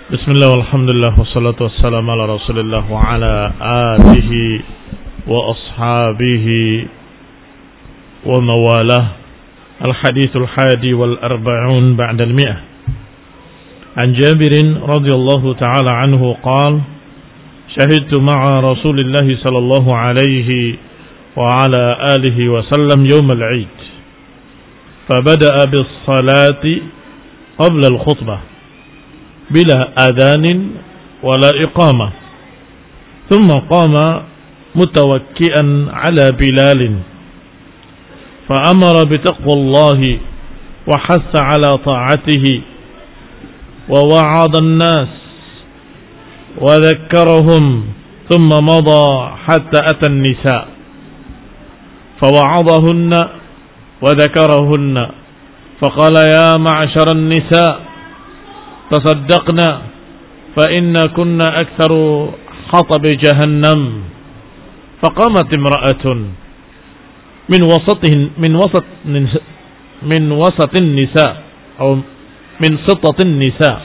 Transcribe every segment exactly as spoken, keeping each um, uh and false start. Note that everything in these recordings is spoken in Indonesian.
Bismillah walhamdulillah wassalatu wassalamu ala rasulillah wa ala alihi wa ashabihi wa mawalah. Al-hadithul hadi wal arba'un ba'da al-mi'ah. An Jabirin radhiyallahu ta'ala anhu qala shahidtu ma'a rasulillah sallallahu alaihi wa ala alihi wa sallam yawm al-'id. Fabada'a bis-salati qabla al-khutbah bila adhanin wala iqamah, thumma qama mutawakki'an ala bilalin fa amara bitaqwallahi wa hassa ala ta'atihi wa wa'adha an-nas wa dhakkarahum, thumma mada hatta ata an-nisa fa wa'adahunna wa dhakarahunna fa qala ya ma'shara an-nisa تصدقنا فإن كنا أكثر حطب جهنم. فقامت امرأة من وسطه من وسط من وسط النساء أو من سطة النساء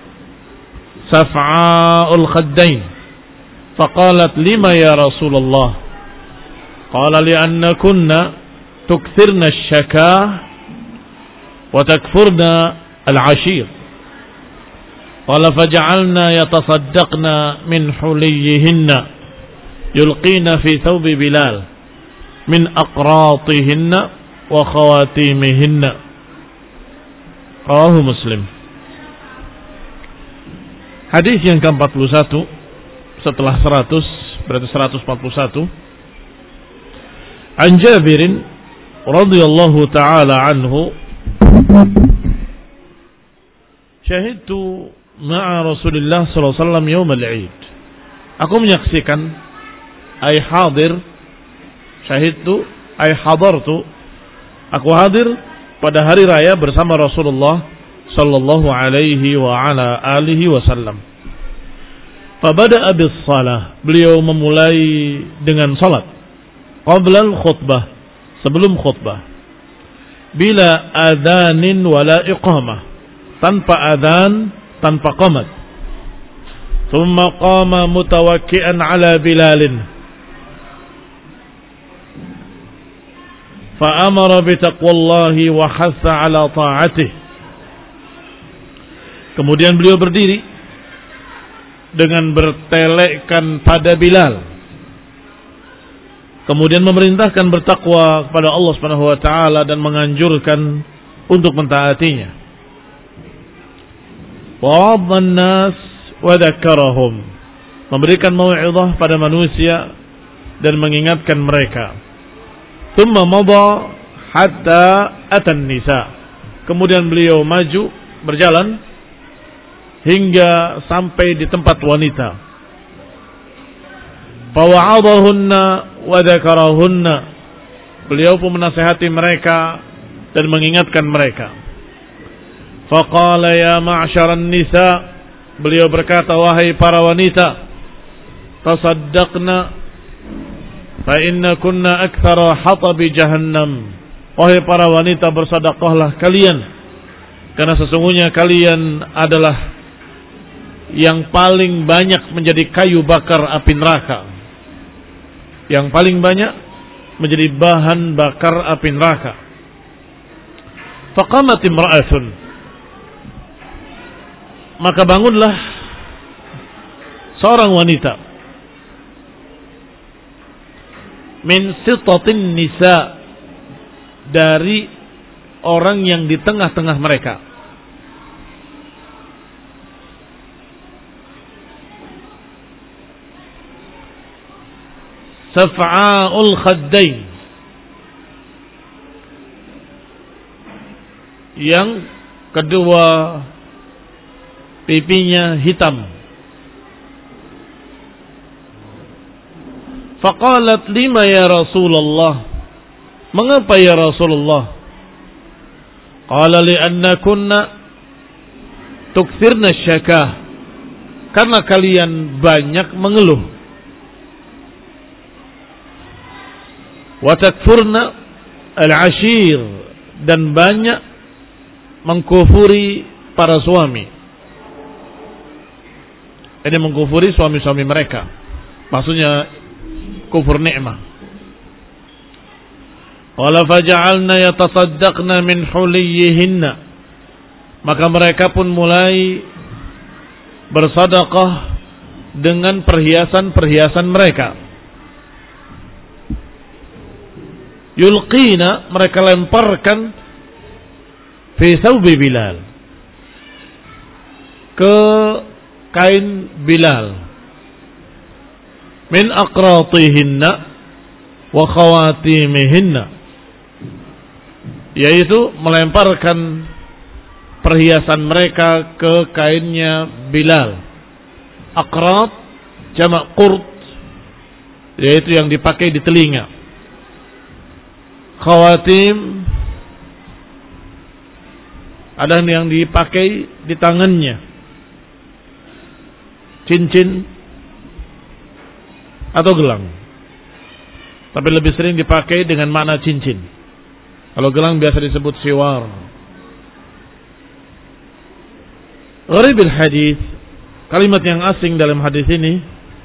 سفعاء الخدين فقالت لما يا رسول الله؟ قال لأن كنا تكثرن الشكاه وتكفرن العشير. قال فجعلنا يتصدقن من حليهن يلقين في ثوب بلال من أقراطهن وخواتيمهن. رواه Muslim. Hadis yang ke-empat puluh satu setelah seratus, berarti seratus empat puluh satu. An Jabirin radhiyallahu ta'ala anhu syahidtu ma'a Rasulillah sallallahu alaihi wasallam yaum al-'id. Aku menyaksikan, ay hadir, syahidtu ay hadartu, aku hadir pada hari raya bersama Rasulullah sallallahu alaihi wa ala alihi wasallam. Fabada'a bis-shalah, beliau memulai dengan salat qabla al-khutbah, sebelum khutbah, bila adzanin wala iqamah, tanpa adzan, tanpa qamat. Thumma qama mutawakki'an ala bilalin fa amara bi taqwallahi wa hassa ala ta'atih. Kemudian beliau berdiri dengan bertelekkan pada Bilal, kemudian memerintahkan bertakwa kepada Allah Subhanahu wa taala dan menganjurkan untuk mentaatinya. Wa'adhan nas wa dzakkarahum, memberikan mau'izah pada manusia dan mengingatkan mereka. Thumma mada hatta atan nisa, kemudian beliau maju berjalan hingga sampai di tempat wanita. Fa wa'adahunna wa dzakarahunna, beliau pun menasihati mereka dan mengingatkan mereka. Faqala ya ma'syaran nisa, beliau berkata, wahai para wanita, tasaddaqna fa inna kunna aktsara hatabi jahannam, wahai para wanita bersedekahlah kalian, karena sesungguhnya kalian adalah yang paling banyak menjadi kayu bakar api neraka, yang paling banyak menjadi bahan bakar api neraka. Faqamat imra'atun, maka bangunlah seorang wanita, min sitatin nisa, dari orang yang di tengah-tengah mereka. Saf'a'ul khaddain, yang kedua pipinya hitam. Faqalat lima ya Rasulullah, mengapa ya Rasulullah? Qala li'anna kunna tukthirna syakah, karena kalian banyak mengeluh. Wa takfurna al-ashir, dan banyak mengkufuri para suami. Ini mengkufuri suami-suami mereka. Maksudnya kufur nikmah. Wala faja'alna yatasaddaqna min huliyihinna. Maka mereka pun mulai bersedekah dengan perhiasan-perhiasan mereka. Yulqina, mereka lemparkan fi thawbi Bilal, ke kain Bilal, min aqratihinna wa khawatimihinna, yaitu melemparkan perhiasan mereka ke kainnya Bilal. Aqrat jamak qurt, yaitu yang dipakai di telinga. Khawatim ada yang dipakai di tangannya, cincin atau gelang, tapi lebih sering dipakai dengan makna cincin. Kalau gelang biasa disebut siwar. Gharibil hadis, kalimat yang asing dalam hadis ini,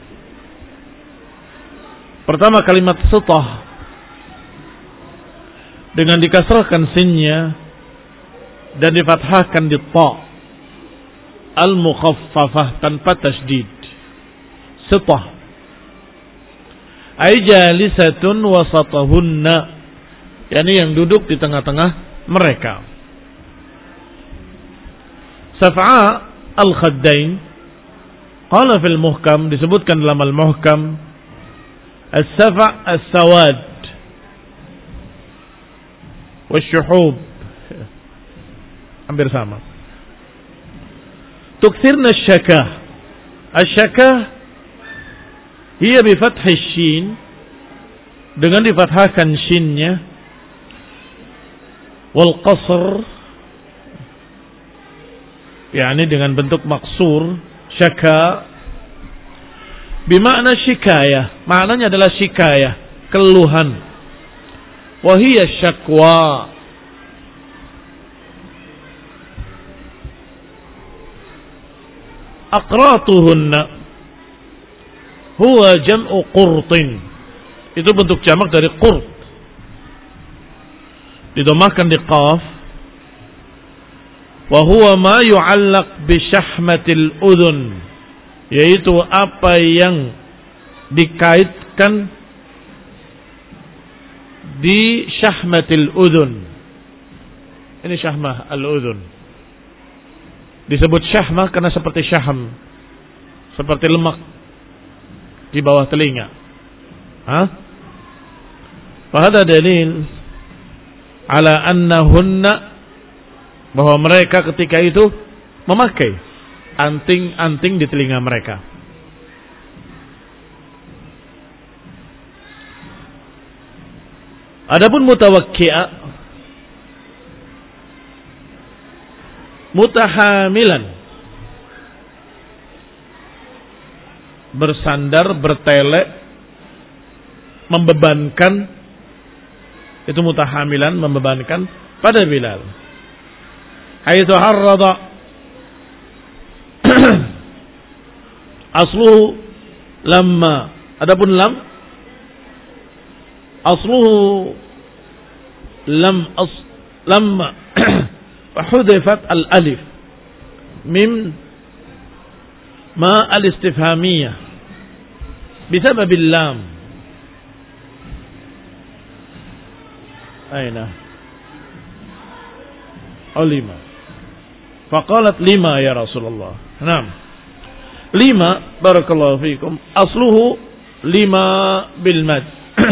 pertama kalimat sitah dengan dikasrahkan sinnya dan difathahkan di ta al-mukhaffafah tanpa tasydid. Sitah ay jalisatun wasatahunna, yakni yang duduk di tengah-tengah mereka. Saf'a al-khaddain qala fil muhkam, disebutkan dalam al-muhkam, as-saf' as-sawad wasyuhub, hampir sama. Tukthirna syakah. Asyakah hiya bi fathi shin, dengan difathahkan shinnya, wal qasr, yakni dengan bentuk maksur. Syaka bimakna syikayah, maknanya adalah syikayah, keluhan. Wahiyya syakwa, aqratuhunna huwa jam'u qurtin, itu bentuk jamak dari qurt, didomahkan di qaf. Wa huwa ma yu'allaq bi syahmatil udhun, yaitu apa yang dikaitkan di syahmatil udhun. Ini syahmah al-udhun. Disebut syahmah karena seperti syaham, seperti lemak di bawah telinga. Hah? Fahada dalil ala annahunna, bahwa mereka ketika itu memakai anting-anting di telinga mereka. Adapun mutawakki'ah, mutahamilan, bersandar, bertele, membebankan, itu mutahamilan, membebankan pada Bilal. Haitsu harrada asluhu lamma, adapun lam asluhu lam as lamma hudifat al alif mim ma al istifhamiyah bisabab al lam. Aina lima faqalat lima ya Rasulullah. Naam, lima, barakallahu fikum, asluhu lima bil mad.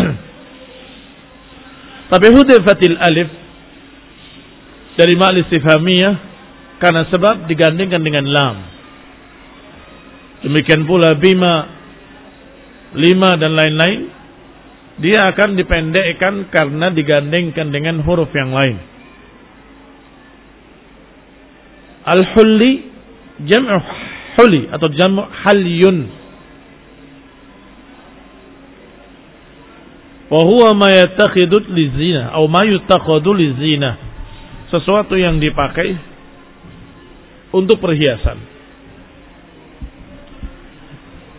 Tapi hudifatil alif dari ma al-istifhamiyah karena sebab digandingkan dengan lam. Demikian pula bima, lima dan lain-lain, dia akan dipendekkan karena digandingkan dengan huruf yang lain. Al-hulli jam'u huli atau jam'u halyun. Wa huwa ma yattakhidhu lizina atau ma yuttakhadhu lizina, sesuatu yang dipakai untuk perhiasan.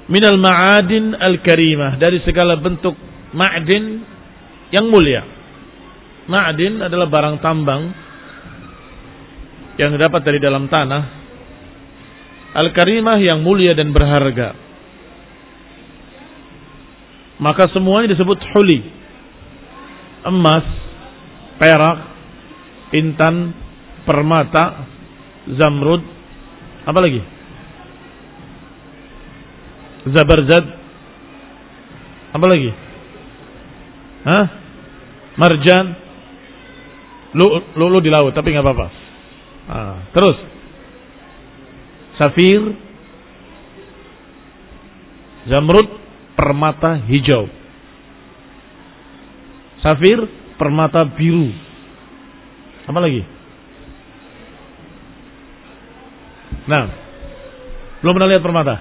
minal ma'adin al-karimah, dari segala bentuk ma'din yang mulia. Ma'din adalah barang tambang yang dapat dari dalam tanah. Al-karimah yang mulia dan berharga. Maka semuanya disebut huli. Emas, perak, intan, permata, zamrud, apa lagi? Zabarjad, apa lagi? Hah? Marjan, lulu di laut, tapi nggak apa-apa. Ah, terus, safir, zamrud, permata hijau, safir, permata biru, apa lagi? Nah, belum pernah lihat permata?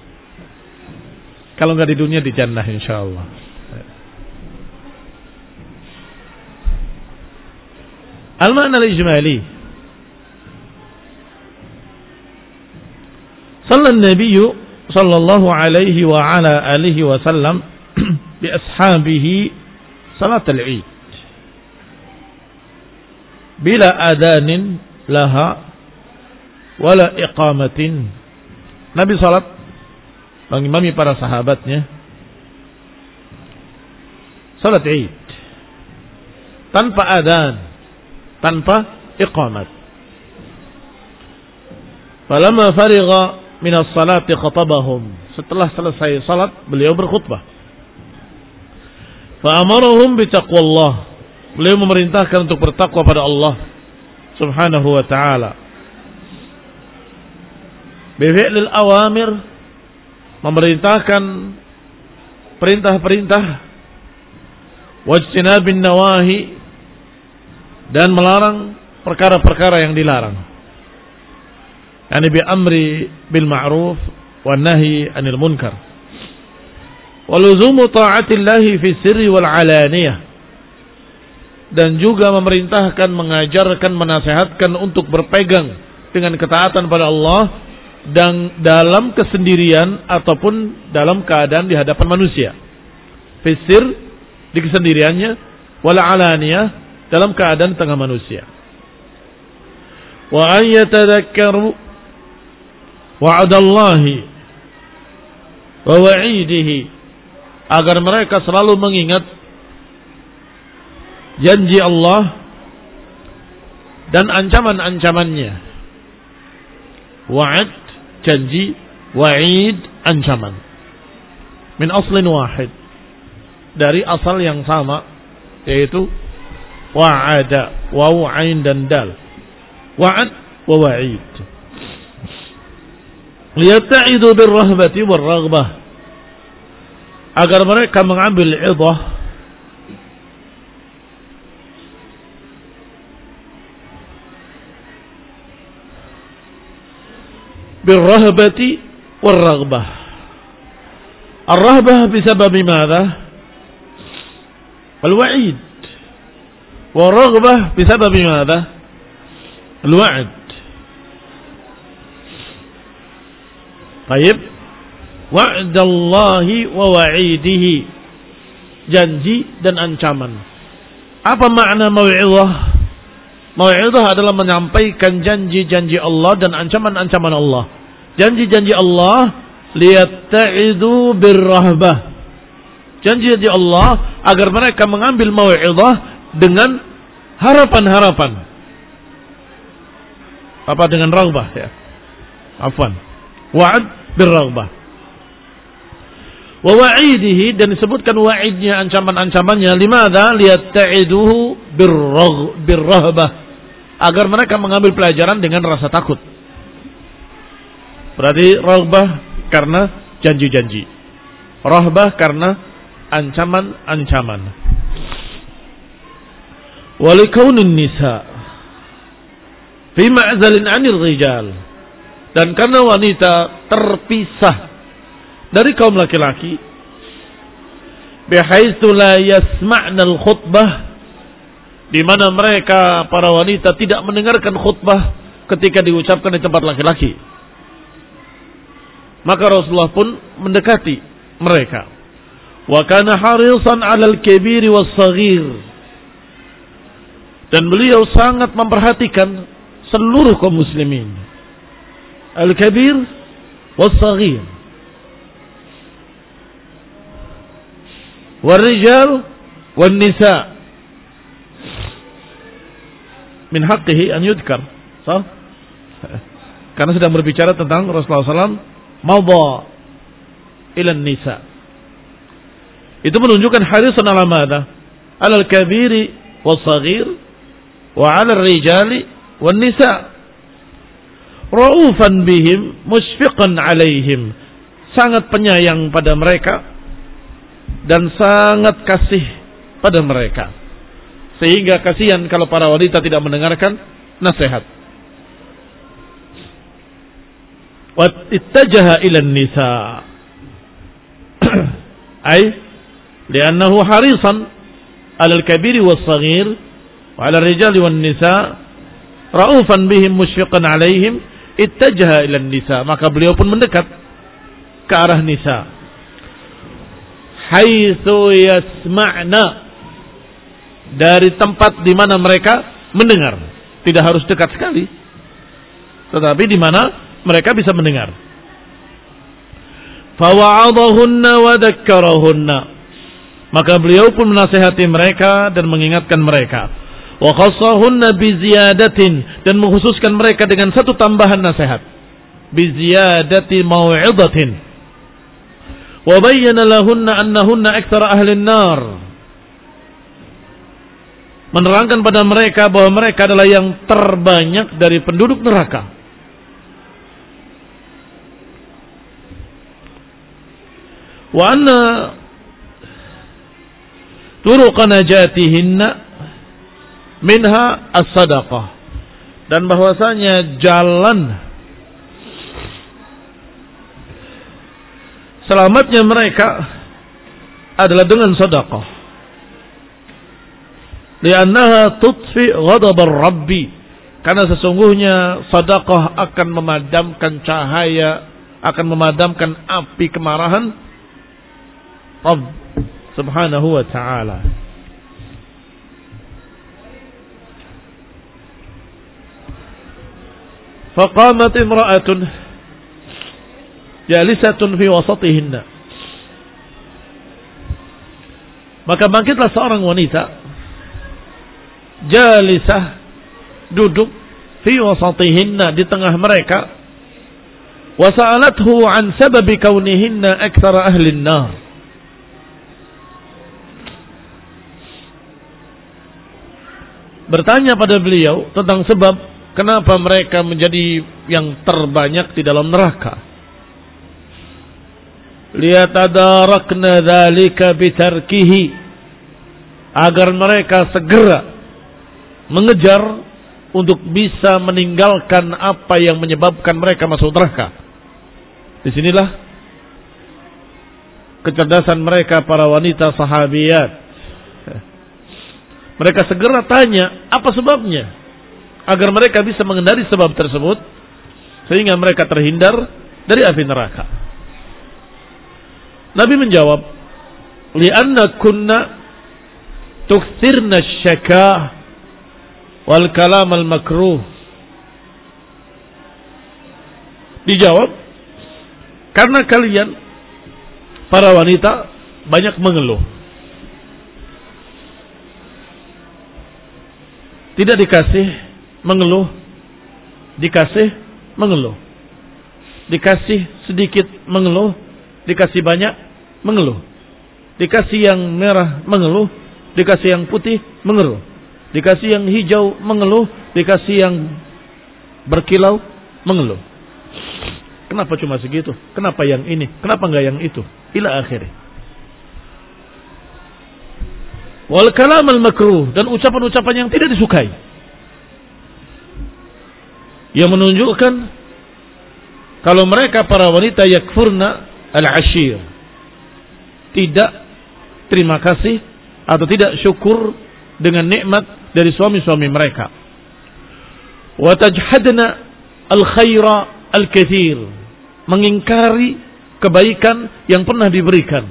Kalau nggak di dunia, di jannah insyaallah. Al-ma'na al-ijmali. Sallallahu Nabi sallallahu alaihi wa ala alihi wa sallam bi ashabihi salat al-Eid bila adanin laha wala iqamatin. Nabi salat mengimami para sahabatnya salat Eid tanpa adzan, tanpa iqamat. Falamma farigha min as-salati khatabahum. Setelah selesai salat, beliau berkhutbah. Fa amarahum bi taqwallah. Beliau memerintahkan untuk bertakwa pada Allah Subhanahu wa taala. Bi fi'lil awamir, memerintahkan perintah-perintah, wajtinabin nawahi, dan melarang perkara-perkara yang dilarang. Yani bi amri bil ma'ruf wan nahi 'anil munkar. Wa luzumu ta'atillahi fi sirri wal 'alaniyah. Dan juga memerintahkan, mengajarkan, menasehatkan untuk berpegang dengan ketaatan pada Allah dan dalam kesendirian ataupun dalam keadaan di hadapan manusia. Fi sir, di kesendiriannya, wal 'alaniyah, dalam keadaan tengah manusia. Wa ayyatadhakkaru wa'adallahi wa wa'idihi, agar mereka selalu mengingat janji Allah dan ancaman-ancamannya. Wa'ad, janji, wa'id, ancaman. Min aslin wahid, dari asal yang sama, yaitu wa'ada, waw, ain dan dal. Wa'ad wa wa'id. Liyatta'idu birrahbati warraghbah, agar mereka mengambil idah birrahbati warraghbah. Ar-rahbah bisabab madha? Al-wa'id. Warraghbah bisabab madha? Al-wa'd. Baik, wa'dallahi wa wa'idihi, janji dan ancaman. Apa makna mau'izah? Mau'izah adalah menyampaikan janji-janji Allah dan ancaman-ancaman Allah. Janji-janji Allah liyatta'idu birrahbah. Janji-janji Allah agar mereka mengambil mau'izah dengan harapan-harapan. Apa dengan raghbah ya? Afwan. Wa'ad birraghbah. Wa wa'idihi, dan disebutkan wa'idnya, ancaman-ancamannya, limadha liyatta'iduhu birrahbah, agar mereka mengambil pelajaran dengan rasa takut. Berarti raghbah karena janji-janji, rahbah karena ancaman-ancaman. Wa likaunin nisa fi ma'zalin 'anil rijal, dan karena wanita terpisah dari kaum laki-laki, bihaitsu la yasma'na al-khutbah, di mana mereka para wanita tidak mendengarkan khutbah ketika diucapkan di tempat laki-laki. Maka Rasulullah pun mendekati mereka. Wa kana harisan 'alal kabiri was-shaghir. Dan beliau sangat memperhatikan seluruh kaum muslimin. Al-kabir was-shaghir. Wal-rijal wan-nisa. Min haqqihi an yudkar. So? Karena sedang berbicara tentang Rasulullah sallallahu alaihi wasallam madha ila nisa. Itu menunjukkan harisan ala madha? Ala al-kabiri was-shaghir wa ala ar-rijali wan-nisa. Raufan bihim mushfiqan alaihim. Sangat penyayang pada mereka dan sangat kasih pada mereka. Sehingga kasihan kalau para wanita tidak mendengarkan nasihat. Wa ittajaha ila nisa. Ay li'annahu harisan 'ala al-kabiri was-shaghir wa 'ala ar-rijali wan-nisa raufan bihim mushfiqan 'alaihim ittajaha ila nisa. Maka beliau pun mendekat ke arah nisa. Haitsu yasma'na, dari tempat di mana mereka mendengar. Tidak harus dekat sekali, tetapi di mana mereka bisa mendengar. Fawa'adahunna wa dzakkarahunna. Maka beliau pun menasihati mereka dan mengingatkan mereka. Wa khassahunna bi ziyadatin, dan mengkhususkan mereka dengan satu tambahan nasihat. Bi ziyadati mau'izatin. Wa bayyana lahunna annahunna aktsara ahli an-nar. Menerangkan pada mereka bahwa mereka adalah yang terbanyak dari penduduk neraka. Wa anna turuqa najatihinna minha as-sadaqah, dan bahwasanya jalan selamatnya mereka adalah dengan sedekah. Li'annaha tutfi ghadab ar-rabbi, karena sesungguhnya sedekah akan memadamkan cahaya, akan memadamkan api kemarahan Rabb subhanahu wa ta'ala. Faqamat imra'atun jalisatun fi wasatihinna. Maka bangkitlah seorang wanita jalisah, duduk fi wasatihinna, di tengah mereka. Wa sa'alathu an sababi kaunihinna aktsara ahli an-nar. Bertanya pada beliau tentang sebab kenapa mereka menjadi yang terbanyak di dalam neraka. Liyatadarakna dzalika bitarkihi, agar mereka segera mengejar untuk bisa meninggalkan apa yang menyebabkan mereka masuk neraka. Disinilah kecerdasan mereka para wanita sahabiyat. Mereka segera tanya apa sebabnya, agar mereka bisa mengenali sebab tersebut sehingga mereka terhindar dari api neraka. Nabi menjawab, li'anna kunna tukthirna syakah wal kalam al makruh. Dijawab, karena kalian para wanita banyak mengeluh. Tidak dikasih mengeluh, dikasih mengeluh. Dikasih sedikit mengeluh, dikasih banyak mengeluh. Dikasih yang merah mengeluh, dikasih yang putih mengeluh. Dikasih yang hijau mengeluh, dikasih yang berkilau mengeluh. Kenapa cuma segitu? Kenapa yang ini? Kenapa enggak yang itu? Ila akhirnya. Wal kalam al makruh, dan ucapan-ucapan yang tidak disukai, yang menunjukkan kalau mereka para wanita yakfurna al-ashir, tidak terima kasih atau tidak syukur dengan nikmat dari suami-suami mereka. Wa tajhadna al-khaira al-katsir, mengingkari kebaikan yang pernah diberikan.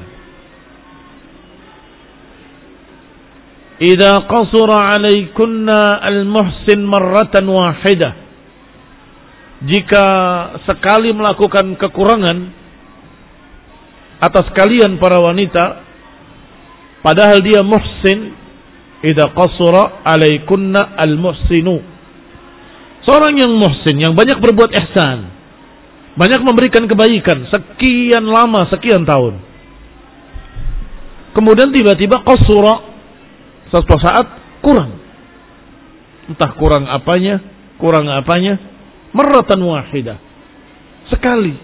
Idza qasura 'alaikunna al-muhsin marratan wahidah. Jika sekali melakukan kekurangan atas kalian para wanita, padahal dia muhsin, idza qasura 'alaikunna al-muhsinu. Seorang yang muhsin, yang banyak berbuat ihsan, banyak memberikan kebaikan sekian lama, sekian tahun. Kemudian tiba-tiba qasura, suatu saat kurang. Entah kurang apanya, kurang apanya, marratan wahidah. Sekali.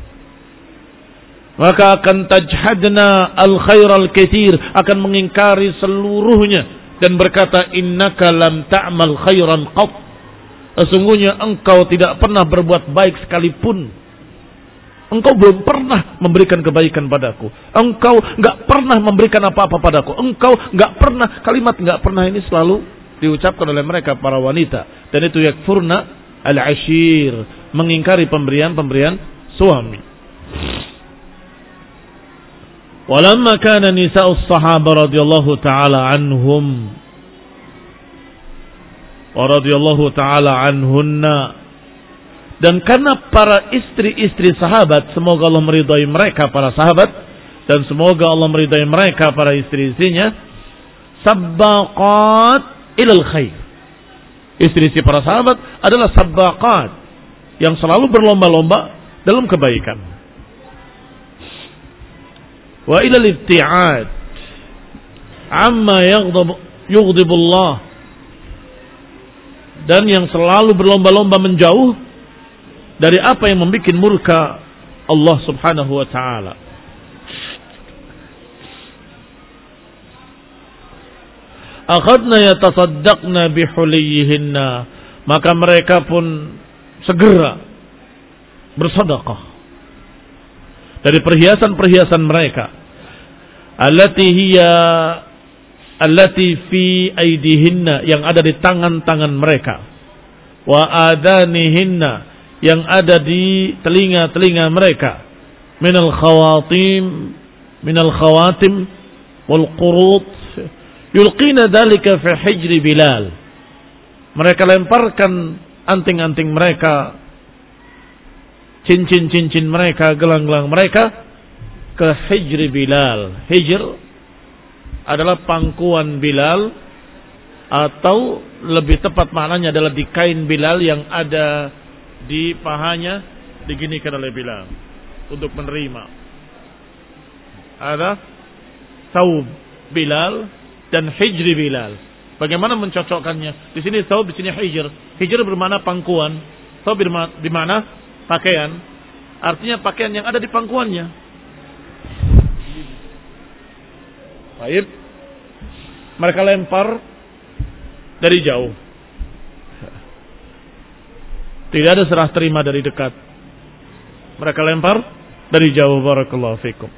Maka akan tajhadna al-khairal katsir, akan mengingkari seluruhnya dan berkata innaka lam ta'mal khairan qat. Sesungguhnya engkau tidak pernah berbuat baik sekalipun. Engkau belum pernah memberikan kebaikan padaku. Engkau enggak pernah memberikan apa-apa padaku. Engkau enggak pernah, kalimat enggak pernah ini selalu diucapkan oleh mereka para wanita, dan itu yakfurna al-ashir, mengingkari pemberian-pemberian suami. Walamma kana nisa'us sahaba radhiyallahu ta'ala anhum wa radhiyallahu ta'ala anhunna, dan karena para istri-istri sahabat, semoga Allah meridai mereka para sahabat, dan semoga Allah meridai mereka para istri-istrinya, sabbaqat ilal khair. Istri-istri para sahabat adalah sabbaqat, yang selalu berlomba-lomba dalam kebaikan. Wa ilal ibti'ad amma yughdibullah, dan yang selalu berlomba-lomba menjauh dari apa yang membuat murka Allah Subhanahu wa taala. Akhadna yatasaddaqna bihuliyihinna, maka mereka pun segera bersedekah dari perhiasan-perhiasan mereka, allati hiya allati fi aidihinna, yang ada di tangan-tangan mereka, wa adanihinna, yang ada di telinga-telinga mereka, minal khawatim minal khawatim wal qurut, yulqina dzalika fi hijri Bilal. Mereka lemparkan anting-anting mereka, cincin-cincin mereka, gelang-gelang mereka ke hijri Bilal. Hijr adalah pangkuan Bilal, atau lebih tepat maknanya adalah di kain Bilal yang ada di pahanya, diginikan oleh Bilal untuk menerima. Ada saub Bilal dan hijri Bilal. Bagaimana mencocokkannya? Di sini saub, di sini hijr. Hijr bermakna pangkuan, saub bermakna pakaian. Artinya pakaian yang ada di pangkuannya. Baik. Mereka lempar dari jauh. Tidak ada serah terima dari dekat. Mereka lempar dari jauh. Barakallahu fikum.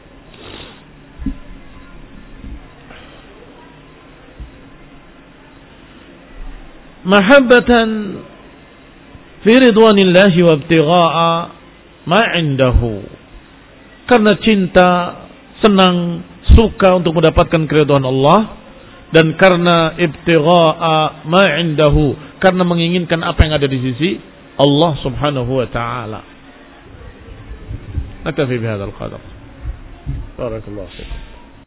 Mahabbatan fi ridwanillahi wa ibtigha'a ma 'indahu. Karena cinta, senang, suka untuk mendapatkan keridhaan Allah, dan karena ibtigha'a ma 'indahu, karena menginginkan apa yang ada di sisi Allah Subhanahu wa ta'ala. Naktafi bihadzal qadar. Barakallahu fikum.